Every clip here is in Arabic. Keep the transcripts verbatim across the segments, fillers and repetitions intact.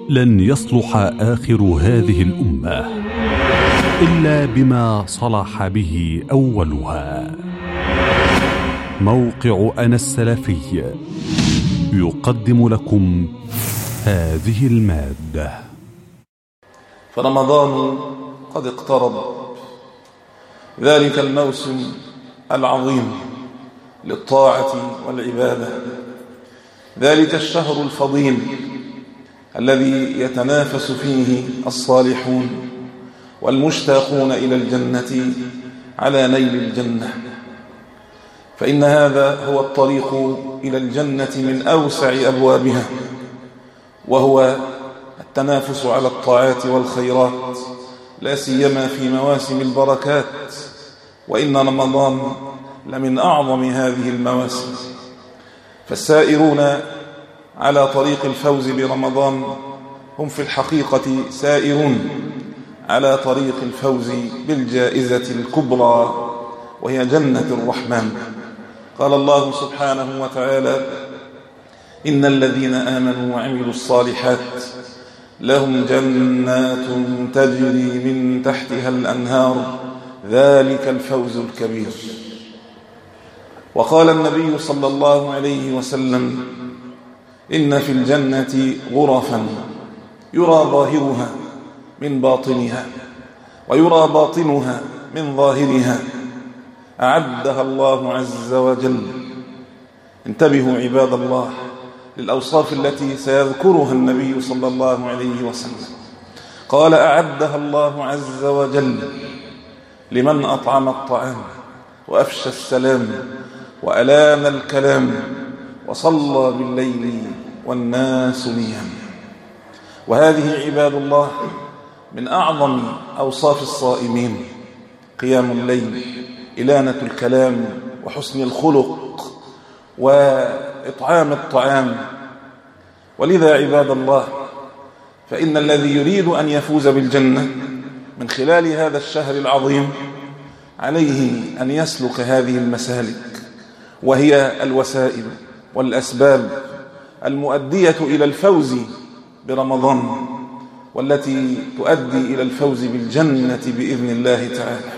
لن يصلح آخر هذه الأمة إلا بما صلح به أولها. موقع أنا السلفي يقدم لكم هذه المادة. فرمضان قد اقترب، ذلك الموسم العظيم للطاعة والعبادة، ذلك الشهر الفضيل الذي يتنافس فيه الصالحون والمشتاقون إلى الجنة على نيل الجنة، فإن هذا هو الطريق إلى الجنة من أوسع أبوابها، وهو التنافس على الطاعات والخيرات، لا سيما في مواسم البركات، وإن رمضان لمن أعظم هذه المواسم. فالسائرون على طريق الفوز برمضان هم في الحقيقة سائرون على طريق الفوز بالجائزة الكبرى، وهي جنة الرحمن. قال الله سبحانه وتعالى: إن الذين آمنوا وعملوا الصالحات لهم جنات تجري من تحتها الأنهار ذلك الفوز الكبير. وقال النبي صلى الله عليه وسلم: إن في الجنة غرفا يرى ظاهرها من باطنها ويرى باطنها من ظاهرها أعدها الله عز وجل. انتبهوا عباد الله للأوصاف التي سيذكرها النبي صلى الله عليه وسلم. قال: أعدها الله عز وجل لمن أطعم الطعام وأفشى السلام وألان الكلام وصلى بالليل والناس نيام. وهذه عباد الله من أعظم أوصاف الصائمين: قيام الليل، إلانة الكلام، وحسن الخلق، وإطعام الطعام. ولذا عباد الله، فإن الذي يريد أن يفوز بالجنة من خلال هذا الشهر العظيم عليه أن يسلك هذه المسالك، وهي الوسائل والأسباب المؤدية إلى الفوز برمضان، والتي تؤدي إلى الفوز بالجنة بإذن الله تعالى.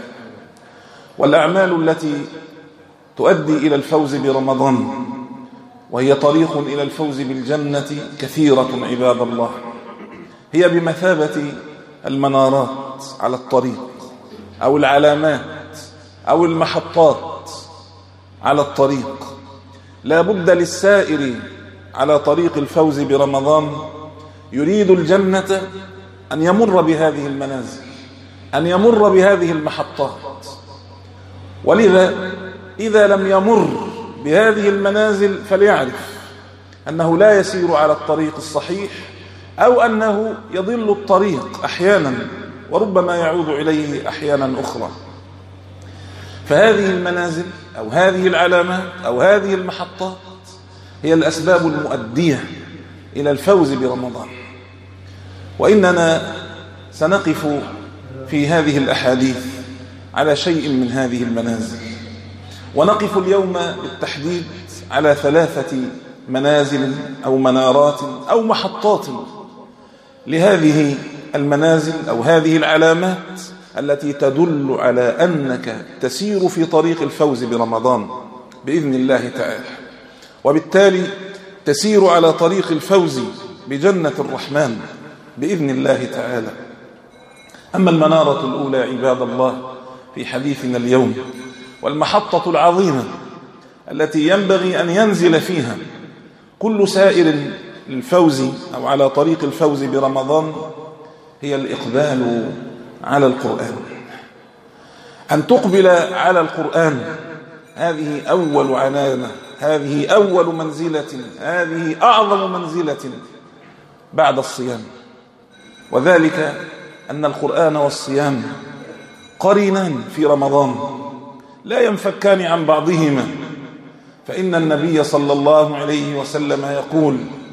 والأعمال التي تؤدي إلى الفوز برمضان وهي طريق إلى الفوز بالجنة كثيرة عباد الله، هي بمثابة المنارات على الطريق، أو العلامات أو المحطات على الطريق. لا بد للسائر على طريق الفوز برمضان يريد الجنة أن يمر بهذه المنازل، أن يمر بهذه المحطات. ولذا إذا لم يمر بهذه المنازل فليعرف أنه لا يسير على الطريق الصحيح، أو أنه يضل الطريق أحيانا وربما يعود إليه أحيانا أخرى. فهذه المنازل أو هذه العلامات أو هذه المحطات هي الأسباب المؤدية إلى الفوز برمضان. وإننا سنقف في هذه الأحاديث على شيء من هذه المنازل، ونقف اليوم بالتحديد على ثلاثة منازل أو منارات أو محطات لهذه المنازل أو هذه العلامات التي تدل على أنك تسير في طريق الفوز برمضان بإذن الله تعالى، وبالتالي تسير على طريق الفوز بجنة الرحمن بإذن الله تعالى. أما المنارة الأولى عباد الله في حديثنا اليوم، والمحطة العظيمة التي ينبغي أن ينزل فيها كل سائر للفوز أو على طريق الفوز برمضان، هي الإقبال على القرآن. أن تقبل على القرآن، هذه أول علامة، هذه أول منزلة، هذه أعظم منزلة بعد الصيام. وذلك أن القرآن والصيام قرينان في رمضان لا ينفكان عن بعضهما، فإن النبي صلى الله عليه وسلم يقول: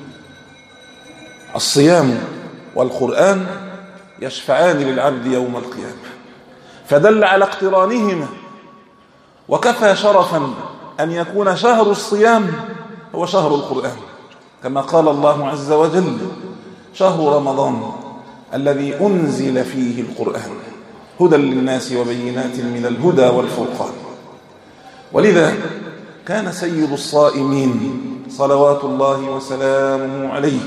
الصيام والقرآن يشفعان للعبد يوم القيامة. فدل على اقترانهما، وكفى شرفا أن يكون شهر الصيام هو شهر القرآن، كما قال الله عز وجل: شهر رمضان الذي أنزل فيه القرآن هدى للناس وبينات من الهدى والفرقان. ولذا كان سيد الصائمين صلوات الله وسلامه عليه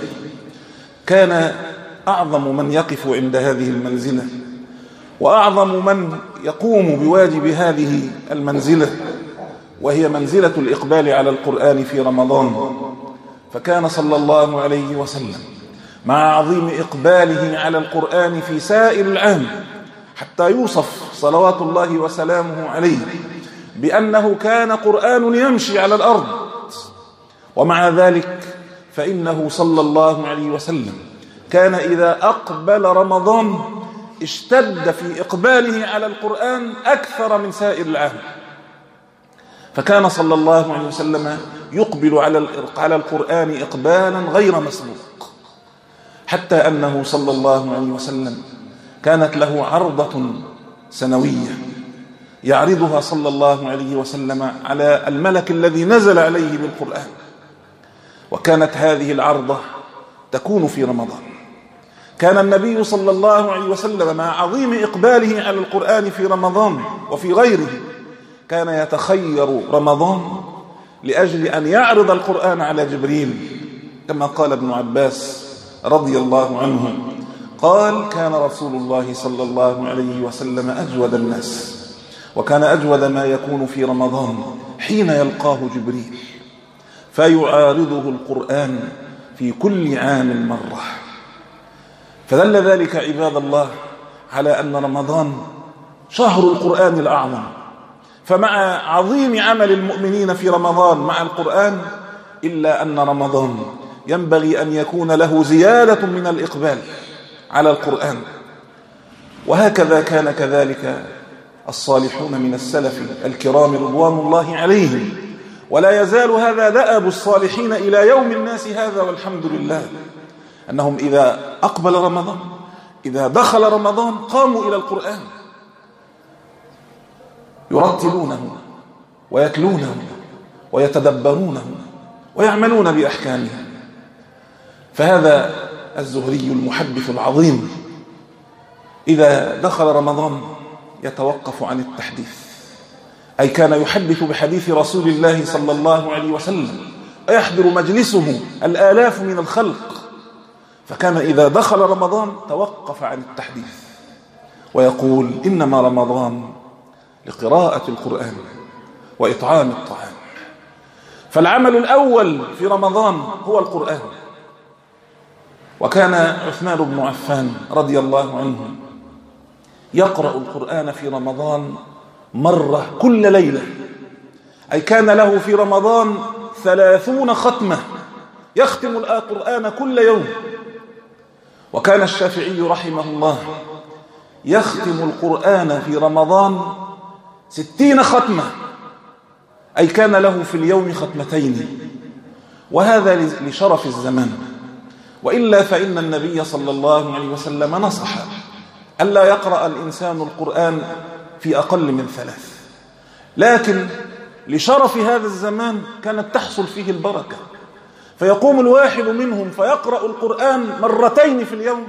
كان أعظم من يقف عند هذه المنزلة وأعظم من يقوم بواجب هذه المنزلة، وهي منزلة الإقبال على القرآن في رمضان. فكان صلى الله عليه وسلم مع عظيم إقباله على القرآن في سائر العام حتى يوصف صلوات الله وسلامه عليه بأنه كان قرآن يمشي على الأرض، ومع ذلك فإنه صلى الله عليه وسلم كان إذا أقبل رمضان اشتد في إقباله على القرآن أكثر من سائر العام. فكان صلى الله عليه وسلم يقبل على القرآن إقبالا غير مسبوق، حتى أنه صلى الله عليه وسلم كانت له عرضة سنوية يعرضها صلى الله عليه وسلم على الملك الذي نزل عليه بالقرآن، وكانت هذه العرضة تكون في رمضان. كان النبي صلى الله عليه وسلم مع عظيم إقباله على القرآن في رمضان وفي غيره كان يتخير رمضان لأجل أن يعرض القرآن على جبريل، كما قال ابن عباس رضي الله عنه قال: كان رسول الله صلى الله عليه وسلم أجود الناس، وكان أجود ما يكون في رمضان حين يلقاه جبريل فيعارضه القرآن في كل عام مرة. فدل ذلك عباد الله على أن رمضان شهر القرآن الأعظم، فمع عظيم عمل المؤمنين في رمضان مع القرآن إلا أن رمضان ينبغي أن يكون له زيادة من الإقبال على القرآن. وهكذا كان كذلك الصالحون من السلف الكرام رضوان الله عليهم، ولا يزال هذا دأب الصالحين إلى يوم الناس هذا، والحمد لله أنهم إذا أقبل رمضان إذا دخل رمضان قاموا إلى القرآن يرتلونه ويتلونه ويتدبرونه ويعملون بأحكامه. فهذا الزهري المحدث العظيم إذا دخل رمضان يتوقف عن التحديث، أي كان يحدث بحديث رسول الله صلى الله عليه وسلم، ويحضر مجلسه الآلاف من الخلق. فكان إذا دخل رمضان توقف عن التحديث ويقول: إنما رمضان لقراءة القرآن وإطعام الطعام. فالعمل الأول في رمضان هو القرآن. وكان عثمان بن عفان رضي الله عنه يقرأ القرآن في رمضان مرة كل ليلة، أي كان له في رمضان ثلاثون ختمة يختم القرآن كل يوم. وكان الشافعي رحمه الله يختم القرآن في رمضان ستين ختمة، أي كان له في اليوم ختمتين، وهذا لشرف الزمان. وإلا فإن النبي صلى الله عليه وسلم نصح ألا يقرأ الإنسان القرآن في أقل من ثلاث، لكن لشرف هذا الزمان كانت تحصل فيه البركة، فيقوم الواحد منهم فيقرأ القرآن مرتين في اليوم.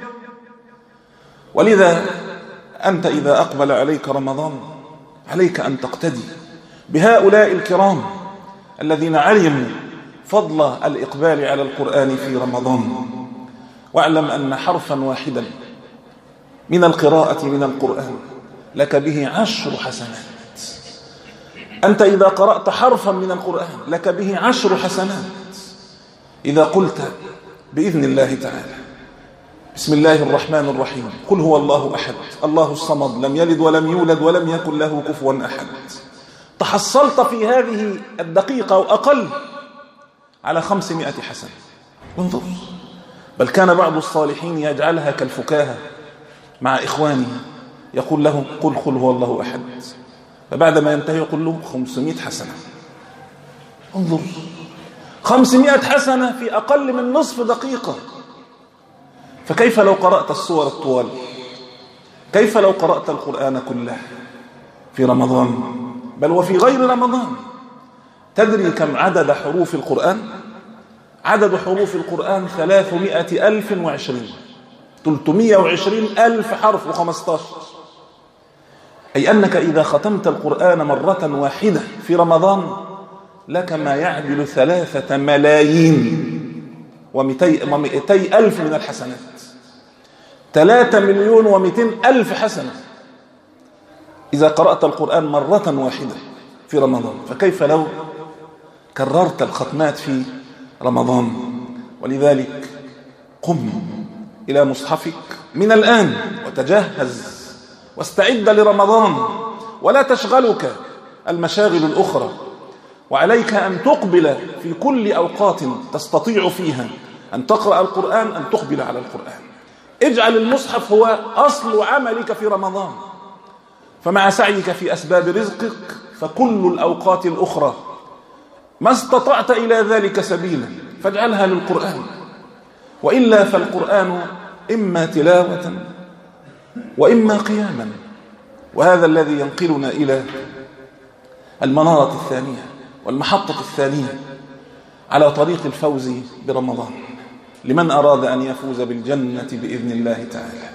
ولذا أنت إذا أقبل عليك رمضان عليك أن تقتدي بهؤلاء الكرام الذين علموا فضل الإقبال على القرآن في رمضان. واعلم أن حرفا واحدا من القراءة من القرآن لك به عشر حسنات. أنت إذا قرأت حرفا من القرآن لك به عشر حسنات. إذا قلت بإذن الله تعالى بسم الله الرحمن الرحيم قل هو الله أحد الله الصمد لم يلد ولم يولد ولم يكن له كفوا أحد، تحصلت في هذه الدقيقة أو أقل على خمسمائة حسنة. انظر، بل كان بعض الصالحين يجعلها كالفكاهة مع إخوانه، يقول لهم قل قل هو الله أحد، فبعد ما ينتهي يقول له خمسمائة حسنة. انظر، خمسمائة حسنة في أقل من نصف دقيقة. فكيف لو قرأت السور الطوال؟ كيف لو قرأت القرآن كله في رمضان بل وفي غير رمضان؟ تدري كم عدد حروف القرآن؟ عدد حروف القرآن ثلاثمائة ألف وعشرين ثلاثمائة وعشرين ألف حرف وخمستاشر، أي أنك إذا ختمت القرآن مرة واحدة في رمضان لك ما يعدل ثلاثة ملايين ومئتي ألف من الحسنات، ثلاثة مليون ومئتين ألف حسنة إذا قرأت القرآن مرة واحدة في رمضان، فكيف لو كررت الختمات في رمضان؟ ولذلك قم إلى مصحفك من الآن وتجهز واستعد لرمضان، ولا تشغلك المشاغل الأخرى، وعليك أن تقبل في كل أوقات تستطيع فيها أن تقرأ القرآن أن تقبل على القرآن. اجعل المصحف هو أصل عملك في رمضان، فمع سعيك في أسباب رزقك فكل الأوقات الأخرى ما استطعت إلى ذلك سبيلا فاجعلها للقرآن، وإلا فالقرآن إما تلاوة وإما قياما. وهذا الذي ينقلنا إلى المنارة الثانية والمحطة الثانية على طريق الفوز برمضان لمن أراد أن يفوز بالجنة بإذن الله تعالى.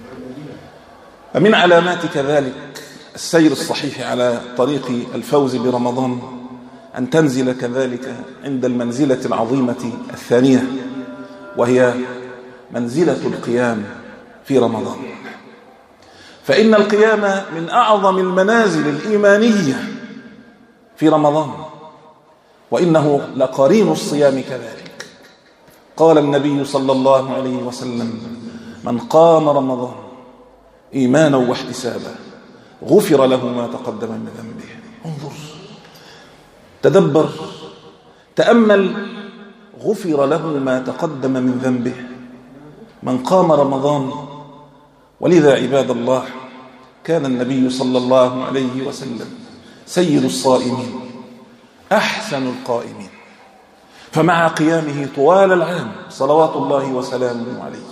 فمن علامات كذلك السير الصحيح على طريق الفوز برمضان أن تنزل كذلك عند المنزلة العظيمة الثانية، وهي منزلة القيام في رمضان. فإن القيام من أعظم المنازل الإيمانية في رمضان، وإنه لقرين الصيام كذلك. قال النبي صلى الله عليه وسلم: من قام رمضان إيمانا واحتسابا غفر له ما تقدم من ذنبه. انظر، تدبر، تأمل، غفر له ما تقدم من ذنبه من قام رمضان. ولذا عباد الله كان النبي صلى الله عليه وسلم سيد الصائمين أحسن القائمين، فمع قيامه طوال العام صلوات الله وسلامه عليه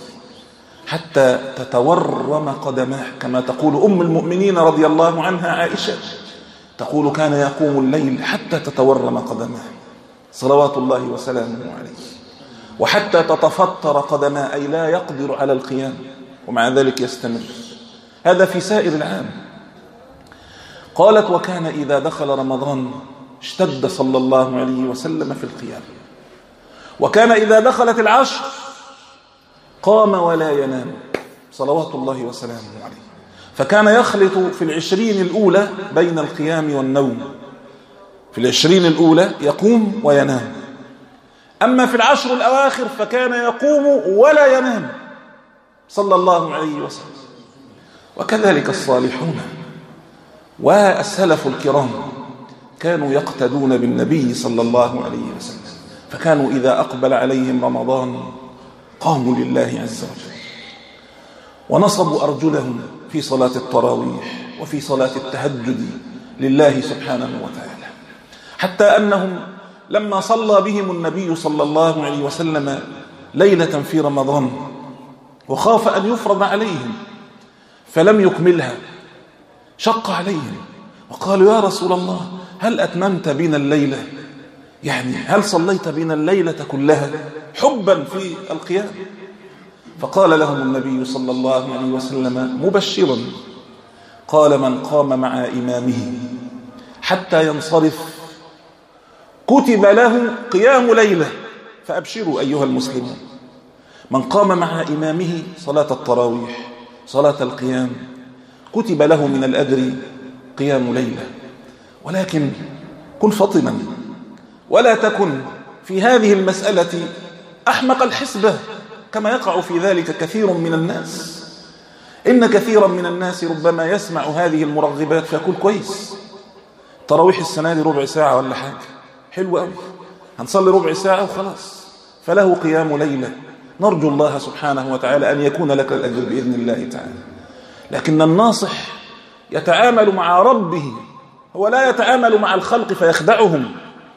حتى تتورم قدماه، كما تقول أم المؤمنين رضي الله عنها عائشة، تقول: كان يقوم الليل حتى تتورم قدماه صلوات الله وسلامه عليه، وحتى تتفطر قدماه، أي لا يقدر على القيام، ومع ذلك يستمر. هذا في سائر العام. قالت: وكان إذا دخل رمضان اشتد صلى الله عليه وسلم في القيام، وكان إذا دخلت العشر قام ولا ينام صلوات الله وسلامه عليه، فكان يخلط في العشرين الأولى بين القيام والنوم. في العشرين الأولى يقوم وينام، أما في العشر الأواخر فكان يقوم ولا ينام صلى الله عليه وسلم. وكذلك الصالحون والسلف الكرام كانوا يقتدون بالنبي صلى الله عليه وسلم، فكانوا إذا أقبل عليهم رمضان قاموا لله عز وجل ونصبوا أرجلهم في صلاة التراويح وفي صلاة التهجد لله سبحانه وتعالى، حتى أنهم لما صلى بهم النبي صلى الله عليه وسلم ليلة في رمضان وخاف أن يفرض عليهم فلم يكملها، شق عليهم وقالوا: يا رسول الله، هل أتممت بنا الليلة؟ يعني هل صليت بنا الليلة كلها حبا في القيام؟ فقال لهم النبي صلى الله عليه وسلم مبشرا، قال: من قام مع إمامه حتى ينصرف كتب له قيام ليلة. فأبشروا أيها المسلمون، من قام مع إمامه صلاة التراويح صلاة القيام كتب له من الأجر قيام ليلة. ولكن كن فطنا ولا تكن في هذه المسألة أحمق الحسبة كما يقع في ذلك كثير من الناس. إن كثيرا من الناس ربما يسمع هذه المرغبات فيقول: كويس، تراويح السنة دي ربع ساعة ولا حاجة، حلو قوي، هنصلي ربع ساعة وخلاص، فله قيام ليلة، نرجو الله سبحانه وتعالى أن يكون لك الأجر بإذن الله تعالى. لكن الناصح يتعامل مع ربه، هو لا يتعامل مع الخلق فيخدعهم.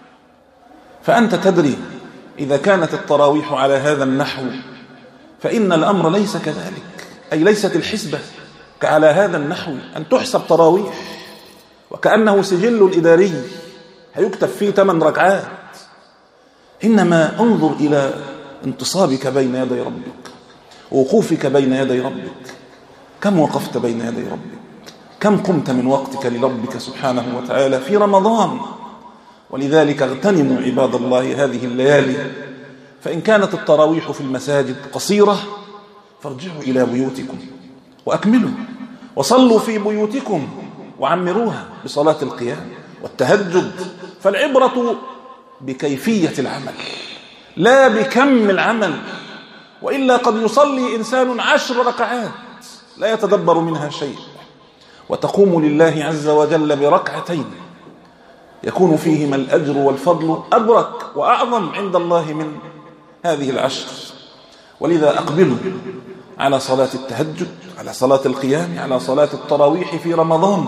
فأنت تدري إذا كانت التراويح على هذا النحو فإن الأمر ليس كذلك، أي ليست الحسبة على هذا النحو أن تحسب تراويح وكأنه سجل الإداري هيكتب فيه ثمان ركعات. إنما انظر إلى انتصابك بين يدي ربك، ووقوفك بين يدي ربك. كم وقفت بين يدي ربك؟ كم قمت من وقتك لربك سبحانه وتعالى في رمضان؟ ولذلك اغتنموا عباد الله هذه الليالي، فإن كانت التراويح في المساجد قصيرة فارجعوا إلى بيوتكم وأكملوا، وصلوا في بيوتكم وعمروها بصلاة القيام والتهجد. فالعبرة بكيفية العمل لا بكم العمل، وإلا قد يصلي إنسان عشر ركعات لا يتدبر منها شيء، وتقوم لله عز وجل بركعتين يكون فيهما الأجر والفضل أبرك وأعظم عند الله من هذه العشر. ولذا أقبلوا على صلاة التهجد، على صلاة القيام، على صلاة التراويح في رمضان.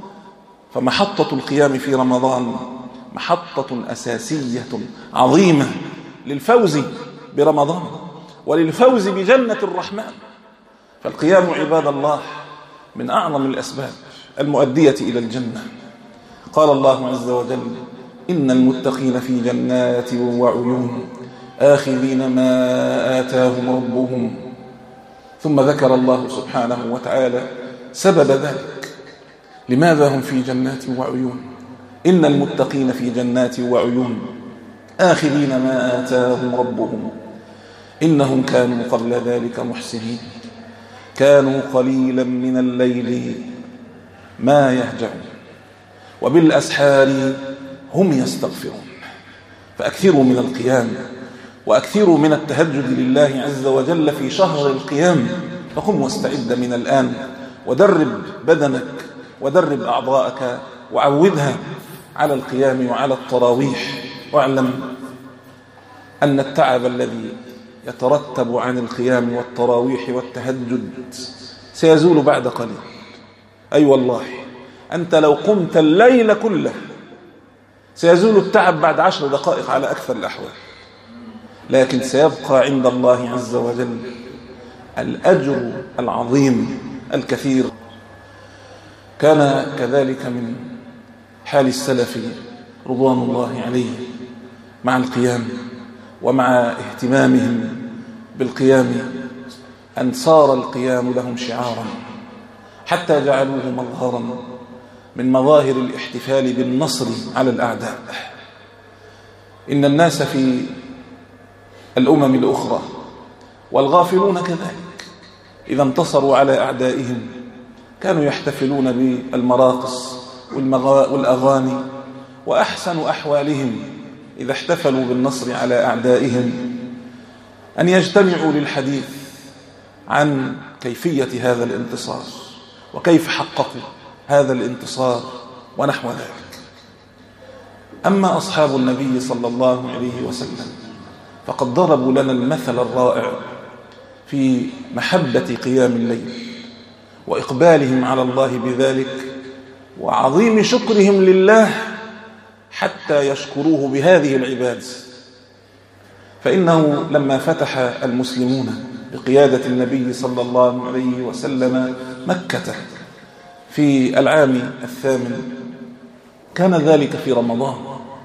فمحطة القيام في رمضان محطة أساسية عظيمة للفوز برمضان وللفوز بجنة الرحمن. فالقيام عباد الله من أعظم الأسباب المؤدية إلى الجنة. قال الله عز وجل: إن المتقين في جنات وعيون آخذين ما آتاهم ربهم. ثم ذكر الله سبحانه وتعالى سبب ذلك، لماذا هم في جنات وعيون. إن المتقين في جنات وعيون آخذين ما آتاهم ربهم إنهم كانوا قبل ذلك محسنين كانوا قليلا من الليل ما يهجعون وبالأسحار هم يستغفرون. فأكثروا من القيام وأكثروا من التهجد لله عز وجل في شهر القيام. فقم واستعد من الآن ودرب بدنك ودرب أعضاءك وعودها على القيام وعلى التراويح. واعلم أن التعب الذي يترتب عن القيام والتراويح والتهجد سيزول بعد قليل. أي والله أنت لو قمت الليل كله سيزول التعب بعد عشر دقائق على أكثر الأحوال، لكن سيبقى عند الله عز وجل الأجر العظيم الكثير. كان كذلك من حال السلف رضوان الله عليه مع القيام ومع اهتمامهم بالقيام أن صار القيام لهم شعارا، حتى جعلوه مظهرا من مظاهر الاحتفال بالنصر على الأعداء. إن الناس في الأمم الأخرى والغافلون كذلك إذا انتصروا على أعدائهم كانوا يحتفلون بالمراقص والأغاني، وأحسن أحوالهم إذا احتفلوا بالنصر على أعدائهم أن يجتمعوا للحديث عن كيفية هذا الانتصار وكيف حققوا هذا الانتصار ونحو ذلك. أما أصحاب النبي صلى الله عليه وسلم فقد ضربوا لنا المثل الرائع في محبة قيام الليل وإقبالهم على الله بذلك وعظيم شكرهم لله حتى يشكروه بهذه العباد. فإنه لما فتح المسلمون بقيادة النبي صلى الله عليه وسلم مكة في العام الثامن كان ذلك في رمضان.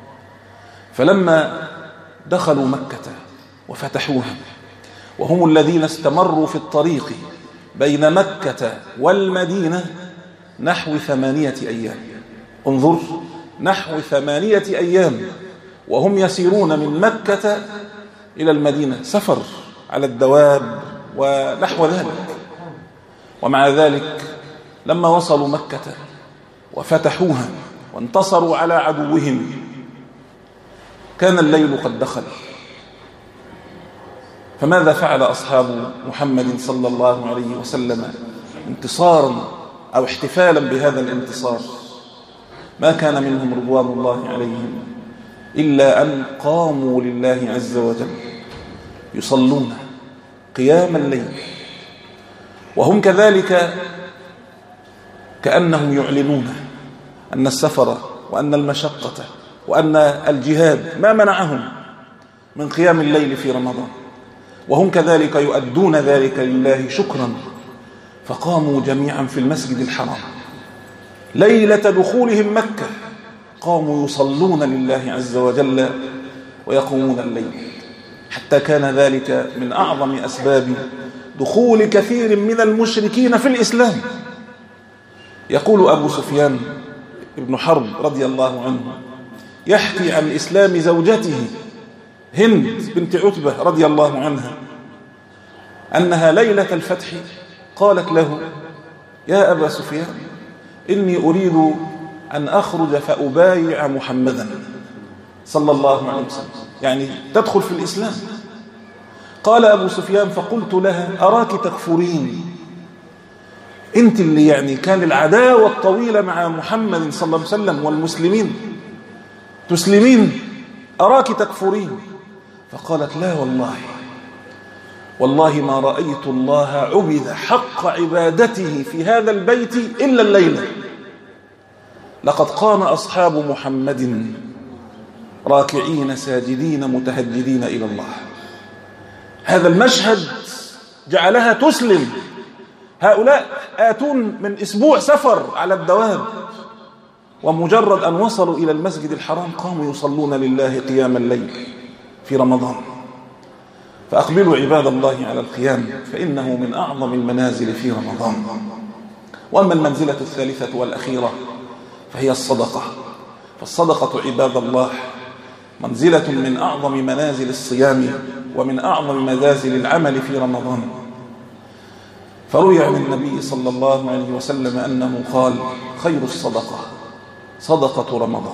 فلما دخلوا مكة وفتحوها وهم الذين استمروا في الطريق بين مكة والمدينة نحو ثمانية أيام، انظر نحو ثمانية أيام وهم يسيرون من مكة إلى المدينة، سفر على الدواب ونحو ذلك. ومع ذلك لما وصلوا مكة وفتحوها وانتصروا على عدوهم كان الليل قد دخل. فماذا فعل أصحاب محمد صلى الله عليه وسلم انتصارا أو احتفالا بهذا الانتصار؟ ما كان منهم رضوان الله عليهم إلا أن قاموا لله عز وجل يصلون قيام الليل، وهم كذلك كأنهم يعلنون أن السفر وأن المشقة وأن الجهاد ما منعهم من قيام الليل في رمضان، وهم كذلك يؤدون ذلك لله شكرا. فقاموا جميعا في المسجد الحرام ليلة دخولهم مكة، قاموا يصلون لله عز وجل ويقومون الليل، حتى كان ذلك من أعظم أسباب دخول كثير من المشركين في الإسلام. يقول أبو سفيان ابن حرب رضي الله عنه يحكي عن إسلام زوجته هند بنت عتبة رضي الله عنها أنها ليلة الفتح قالت له: يا أبا سفيان، إني أريد أن أخرج فأبايع محمدا صلى الله عليه وسلم، يعني تدخل في الإسلام. قال أبو سفيان: فقلت لها: أراك تكفرين، أنت اللي يعني كان العداوة الطويلة مع محمد صلى الله عليه وسلم والمسلمين تسلمين، أراك تكفرين. فقالت: لا والله، والله ما رأيت الله عبد حق عبادته في هذا البيت إلا الليلة، لقد قام أصحاب محمد راكعين ساجدين متهجدين إلى الله. هذا المشهد جعلها تسلم. هؤلاء آتون من أسبوع سفر على الدواب، ومجرد أن وصلوا إلى المسجد الحرام قاموا يصلون لله قيام الليل في رمضان. فأقبلوا عباد الله على القيام، فإنه من أعظم المنازل في رمضان. وأما المنزلة الثالثة والأخيرة فهي الصدقة. فالصدقة عباد الله منزلة من أعظم منازل الصيام ومن أعظم منازل العمل في رمضان. فروي عن النبي صلى الله عليه وسلم أنه قال: خير الصدقة صدقة رمضان.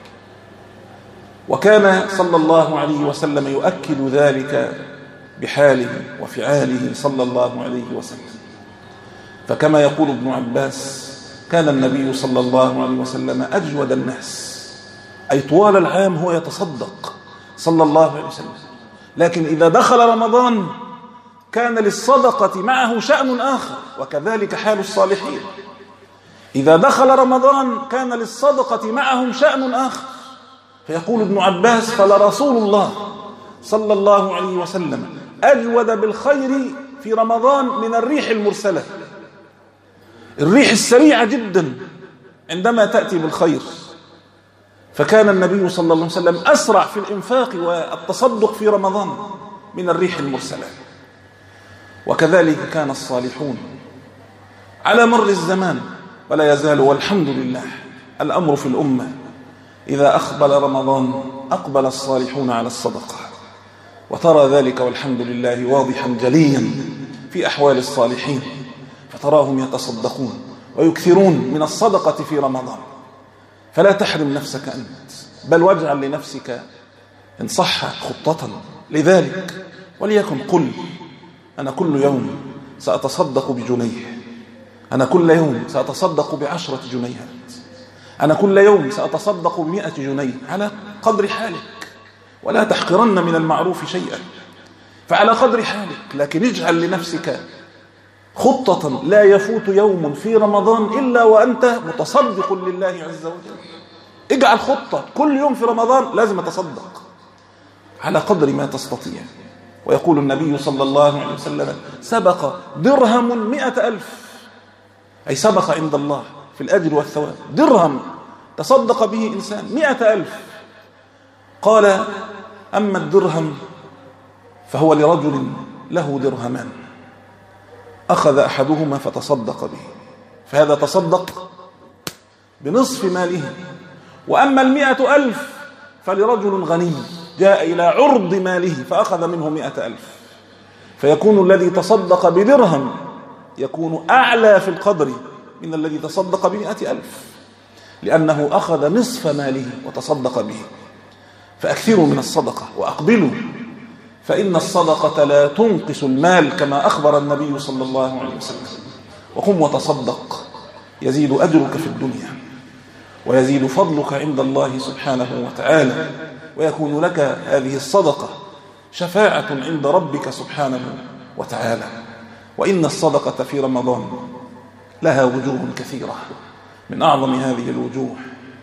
وكان صلى الله عليه وسلم يؤكد ذلك بحاله وفعاله صلى الله عليه وسلم. فكما يقول ابن عباس: كان النبي صلى الله عليه وسلم أجود الناس، أي طوال العام هو يتصدق صلى الله عليه وسلم، لكن إذا دخل رمضان كان للصدقة معه شأن آخر، وكذلك حال الصالحين. إذا دخل رمضان كان للصدقة معهم شأن آخر. فيقول ابن عباس: فلرسول الله صلى الله عليه وسلم أجود بالخير في رمضان من الريح المرسلة. الريح السريعة جدا عندما تأتي بالخير، فكان النبي صلى الله عليه وسلم أسرع في الإنفاق والتصدق في رمضان من الريح المرسلة. وكذلك كان الصالحون على مر الزمان، ولا يزال والحمد لله الأمر في الأمة. إذا أقبل رمضان أقبل الصالحون على الصدقة، وترى ذلك والحمد لله واضحا جليا في أحوال الصالحين، فتراهم يتصدقون ويكثرون من الصدقة في رمضان. فلا تحرم نفسك أنت، بل واجعل لنفسك إن صح خطة لذلك، وليكن قل: أنا كل يوم سأتصدق بجنيه، أنا كل يوم سأتصدق بعشرة جنيهات، أنا كل يوم سأتصدق بمئة جنيه، على قدر حالك، ولا تحقرن من المعروف شيئا، فعلى قدر حالك. لكن اجعل لنفسك خطة لا يفوت يوم في رمضان إلا وأنت متصدق لله عز وجل. اجعل خطة كل يوم في رمضان لازم أتصدق على قدر ما تستطيع. ويقول النبي صلى الله عليه وسلم: سبق درهم مئة ألف، أي سبق عند الله في الأجر والثواب. درهم تصدق به إنسان مئة ألف. قال: أما الدرهم فهو لرجل له درهمان، أخذ أحدهما فتصدق به، فهذا تصدق بنصف ماله. وأما المئة ألف فلرجل غني جاء إلى عرض ماله فأخذ منه مئة ألف، فيكون الذي تصدق بدرهم يكون أعلى في القدر من الذي تصدق بمئة ألف، لأنه أخذ نصف ماله وتصدق به. فأكثروا من الصدقة وأقبلوا، فإن الصدقة لا تنقص المال كما أخبر النبي صلى الله عليه وسلم. وقم وتصدق، يزيد أجرك في الدنيا ويزيد فضلك عند الله سبحانه وتعالى، ويكون لك هذه الصدقة شفاعة عند ربك سبحانه وتعالى. وإن الصدقة في رمضان لها وجوه كثيرة، من أعظم هذه الوجوه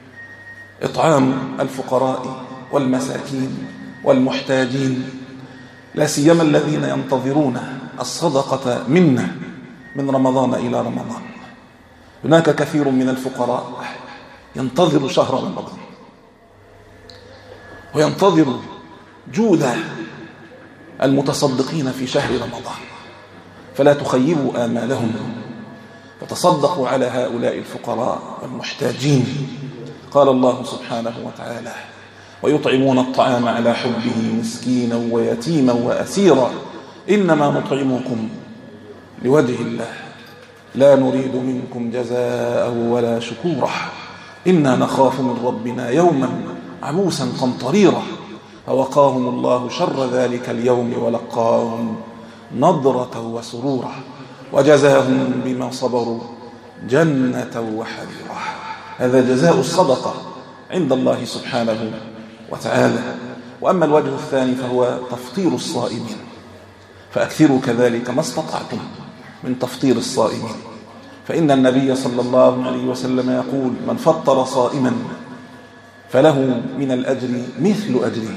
إطعام الفقراء والمساكين والمحتاجين، لا سيما الذين ينتظرون الصدقة منا من رمضان إلى رمضان. هناك كثير من الفقراء ينتظر شهر رمضان وينتظر جود المتصدقين في شهر رمضان، فلا تخيبوا آمالهم، فتصدقوا على هؤلاء الفقراء والمحتاجين. قال الله سبحانه وتعالى: ويطعمون الطعام على حبه مسكينا ويتيما وأسيرا إنما نطعمكم لوجه الله لا نريد منكم جزاء ولا شكورا إنا نخاف من ربنا يوما عبوسا قمطريرا فوقاهم الله شر ذلك اليوم ولقاهم نضرة وسرورا وجزاهم بما صبروا جنة وحريرا. هذا جزاء الصدقة عند الله سبحانه وتعالى. وأما الوجه الثاني فهو تفطير الصائمين، فأكثروا كذلك ما استطعتم من تفطير الصائمين، فإن النبي صلى الله عليه وسلم يقول: من فطر صائما فله من الأجر مثل أجره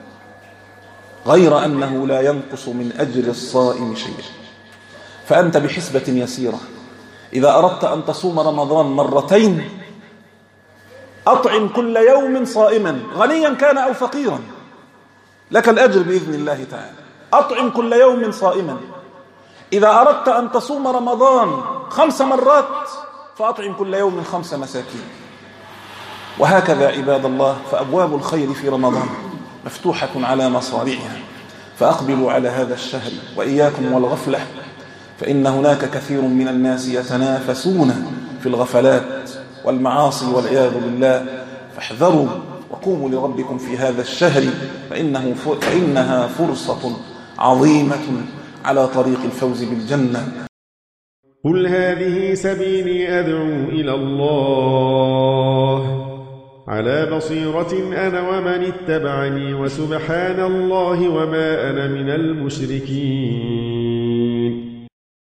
غير أنه لا ينقص من أجر الصائم شيء. فأنت بحسبة يسيرة إذا أردت أن تصوم رمضان مرتين أطعم كل يوم صائما غنيا كان أو فقيرا، لك الأجر بإذن الله تعالى. أطعم كل يوم صائما. إذا أردت أن تصوم رمضان خمس مرات فأطعم كل يوم خمس مساكين. وهكذا عباد الله، فأبواب الخير في رمضان مفتوحة على مصاريعها، فأقبلوا على هذا الشهر وإياكم والغفلة، فإن هناك كثير من الناس يتنافسون في الغفلات والمعاصي والعياذ بالله، فاحذروا وقوموا لربكم في هذا الشهر، فإنه فإنها فرصة عظيمة على طريق الفوز بالجنة. قل هذه سبيلي أدعو إلى الله على بصيرة أنا ومن اتبعني وسبحان الله وما أنا من المشركين.